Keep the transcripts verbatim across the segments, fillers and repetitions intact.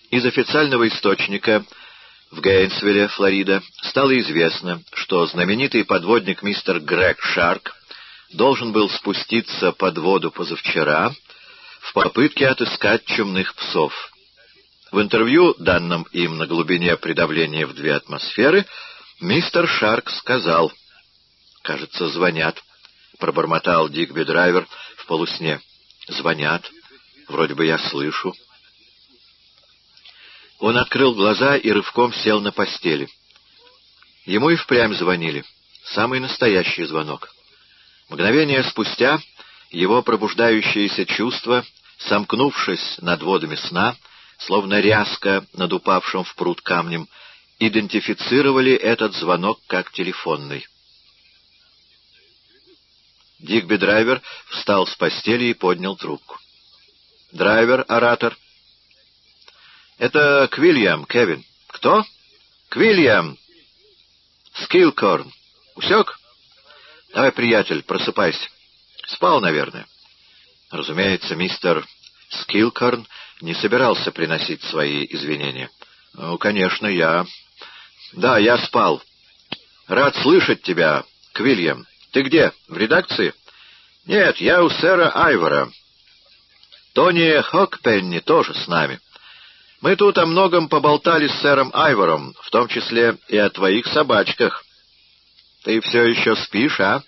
Из официального источника в Гейнсвилле, Флорида, стало известно, что знаменитый подводник мистер Грег Шарк должен был спуститься под воду позавчера в попытке отыскать чумных псов. В интервью, данном им на глубине при давлении в две атмосферы, мистер Шарк сказал: «Кажется, звонят», — пробормотал Дигби Драйвер в полусне. «Звонят. Вроде бы я слышу». Он открыл глаза и рывком сел на постели. Ему и впрямь звонили. Самый настоящий звонок. Мгновение спустя его пробуждающиеся чувства, сомкнувшись над водами сна, словно ряска над упавшим в пруд камнем, идентифицировали этот звонок как телефонный. Дигби Драйвер встал с постели и поднял трубку. «Драйвер, оратор». «Это Квильям, Кевин». «Кто?» «Квильям. Скилкорн. Усек?» «Давай, приятель, просыпайся. Спал, наверное». Разумеется, мистер Скилкорн не собирался приносить свои извинения. «Ну, конечно, я... Да, я спал. Рад слышать тебя, Квильям. Ты где, в редакции?» «Нет, я у сэра Айвора. Тони Хокпенни тоже с нами. Мы тут о многом поболтали с сэром Айвором, в том числе и о твоих собачках. Ты все еще спишь, а?»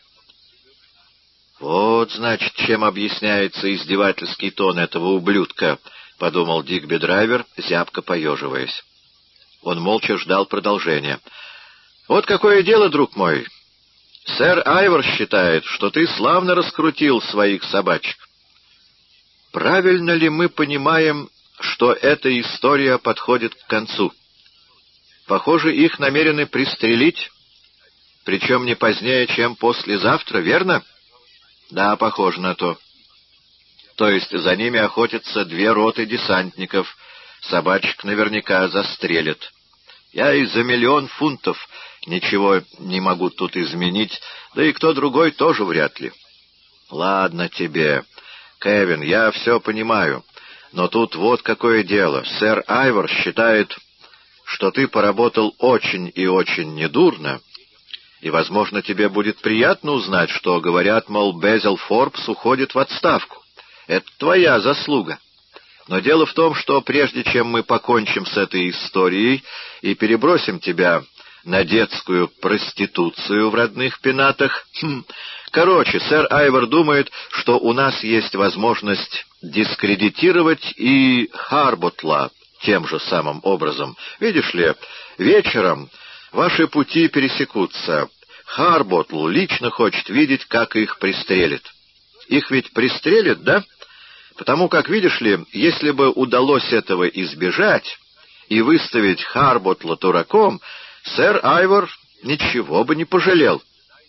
«Вот, значит, чем объясняется издевательский тон этого ублюдка», — подумал Дигби Драйвер, зябко поеживаясь. Он молча ждал продолжения. «Вот какое дело, друг мой. Сэр Айвор считает, что ты славно раскрутил своих собачек. Правильно ли мы понимаем, что эта история подходит к концу? Похоже, их намерены пристрелить, причем не позднее, чем послезавтра, верно?» «Да, похоже на то. То есть за ними охотятся две роты десантников. Собачек наверняка застрелят. Я и за миллион фунтов ничего не могу тут изменить, да и кто другой тоже вряд ли». «Ладно тебе, Кевин, я все понимаю, но тут вот какое дело. Сэр Айвор считает, что ты поработал очень и очень недурно, и, возможно, тебе будет приятно узнать, что, говорят, мол, Безил Форбс уходит в отставку. Это твоя заслуга. Но дело в том, что прежде чем мы покончим с этой историей и перебросим тебя на детскую проституцию в родных пенатах... Хм, короче, сэр Айвор думает, что у нас есть возможность дискредитировать и Харботла тем же самым образом. Видишь ли, вечером ваши пути пересекутся. Харботл лично хочет видеть, как их пристрелят. Их ведь пристрелят, да? Потому как, видишь ли, если бы удалось этого избежать и выставить Харботла дураком, сэр Айвор ничего бы не пожалел.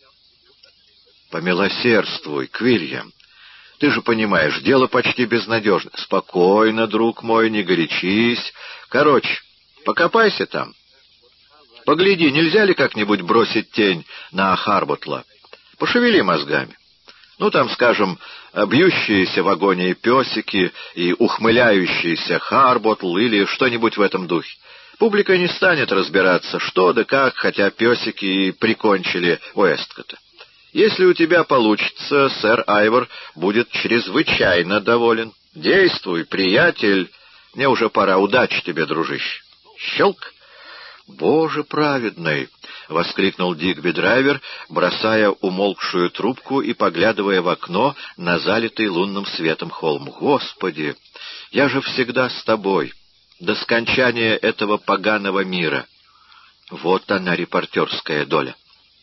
Помилосердствуй, Квильям. Ты же понимаешь, дело почти безнадежно. Спокойно, друг мой, не горячись. Короче, покопайся там. Погляди, нельзя ли как-нибудь бросить тень на Харботла? Пошевели мозгами. Ну, там, скажем, бьющиеся в агонии песики и ухмыляющийся Харботл или что-нибудь в этом духе. Публика не станет разбираться, что да как, хотя песики и прикончили Уэсткотта. Если у тебя получится, сэр Айвор будет чрезвычайно доволен. Действуй, приятель. Мне уже пора. Удачи тебе, дружище. Щелк. «Боже праведный!» — воскликнул Дигби Драйвер, бросая умолкшую трубку и поглядывая в окно на залитый лунным светом холм. «Господи! Я же всегда с тобой, до скончания этого поганого мира!» Вот она, репортерская доля.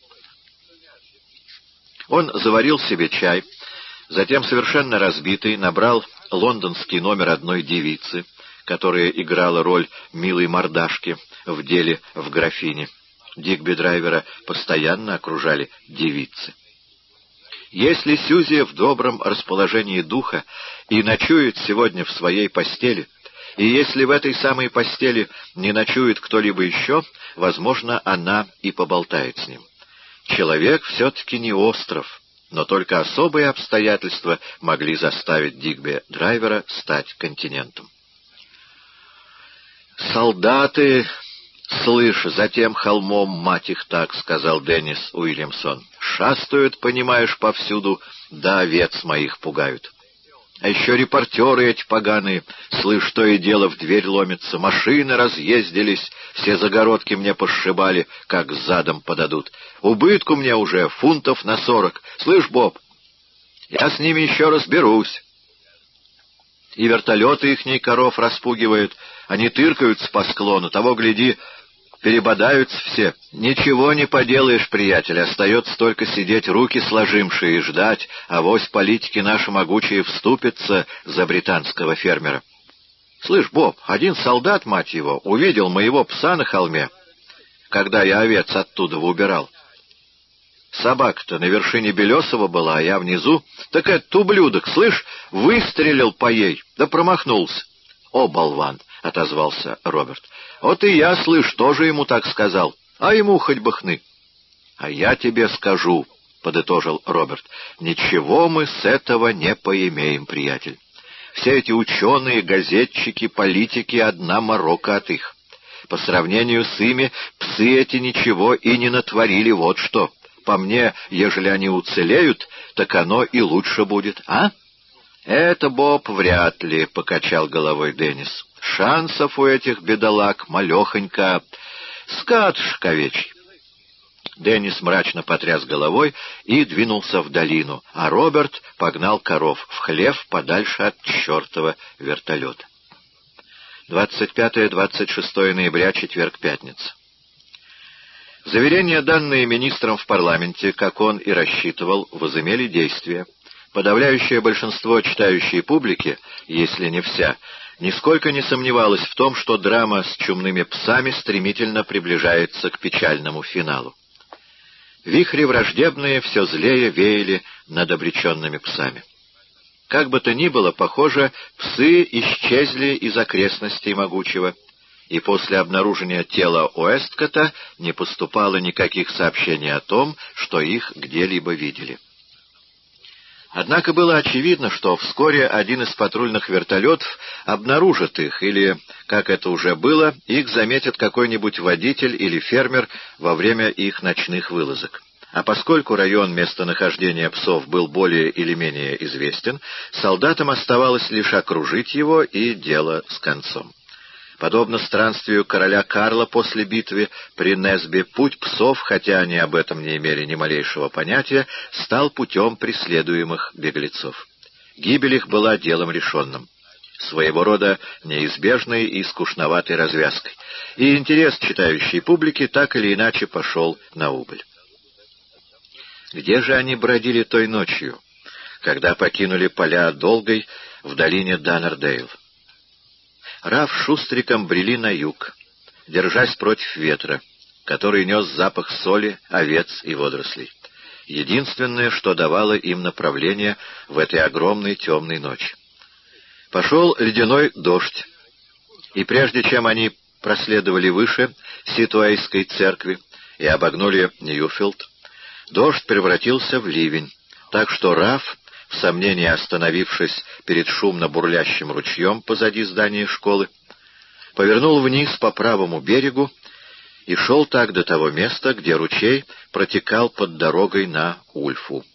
Он заварил себе чай, затем, совершенно разбитый, набрал лондонский номер одной девицы, которая играла роль милой мордашки в деле в графине. Дигби Драйвера постоянно окружали девицы. Если Сьюзи в добром расположении духа и ночует сегодня в своей постели, и если в этой самой постели не ночует кто-либо еще, возможно, она и поболтает с ним. Человек все-таки не остров, но только особые обстоятельства могли заставить Дигби Драйвера стать континентом. «Солдаты, слышь, за тем холмом, мать их так», — сказал Деннис Уильямсон. «Шастают, понимаешь, повсюду, да овец моих пугают. А еще репортеры эти поганые, слышь, то и дело в дверь ломятся, машины разъездились, все загородки мне пошибали, как задом подадут. Убытку мне уже фунтов на сорок. Слышь, Боб, я с ними еще разберусь». И вертолеты ихней коров распугивают, они тыркаются по склону, того, гляди, перебодаются все. Ничего не поделаешь, приятель, остается только сидеть, руки сложимшие, и ждать, авось политики наши могучие вступятся за британского фермера. Слышь, Боб, один солдат, мать его, увидел моего пса на холме, когда я овец оттуда убирал. Собака-то на вершине Белесова была, а я внизу. Так этот ублюдок, слышь, выстрелил по ей, да промахнулся. — О, болван! — отозвался Роберт. — Вот и я, слышь, тоже ему так сказал. А ему хоть бы хны. — А я тебе скажу, — подытожил Роберт, — ничего мы с этого не поимеем, приятель. Все эти ученые, газетчики, политики — одна морока от их. По сравнению с ими псы эти ничего и не натворили, вот что. По мне, ежели они уцелеют, так оно и лучше будет, а? — Это, Боб, вряд ли, — покачал головой Деннис. — Шансов у этих бедолаг малехонько. Скат шковечий. Деннис мрачно потряс головой и двинулся в долину, а Роберт погнал коров в хлев подальше от чертова вертолета. двадцать пятое — двадцать шестое ноября, четверг, пятница. Заверения, данные министром в парламенте, как он и рассчитывал, возымели действие. Подавляющее большинство читающей публики, если не вся, нисколько не сомневалось в том, что драма с чумными псами стремительно приближается к печальному финалу. Вихри враждебные все злее веяли над обреченными псами. Как бы то ни было, похоже, псы исчезли из окрестностей могучего, и после обнаружения тела Уэсткотта не поступало никаких сообщений о том, что их где-либо видели. Однако было очевидно, что вскоре один из патрульных вертолетов обнаружит их, или, как это уже было, их заметит какой-нибудь водитель или фермер во время их ночных вылазок. А поскольку район местонахождения псов был более или менее известен, солдатам оставалось лишь окружить его, и дело с концом. Подобно странствию короля Карла после битвы при Несби, путь псов, хотя они об этом не имели ни малейшего понятия, стал путем преследуемых беглецов. Гибель их была делом решенным, своего рода неизбежной и скучноватой развязкой, и интерес читающей публики так или иначе пошел на убыль. Где же они бродили той ночью, когда покинули поля Долгой в долине Даннердейл? Раф с Шустриком брели на юг, держась против ветра, который нес запах соли, овец и водорослей. Единственное, что давало им направление в этой огромной темной ночи. Пошел ледяной дождь, и прежде чем они проследовали выше Ситуэйской церкви и обогнули Ньюфилд, дождь превратился в ливень, так что Раф, в сомнении остановившись перед шумно бурлящим ручьем позади здания школы, повернул вниз по правому берегу и шел так до того места, где ручей протекал под дорогой на Ульфу.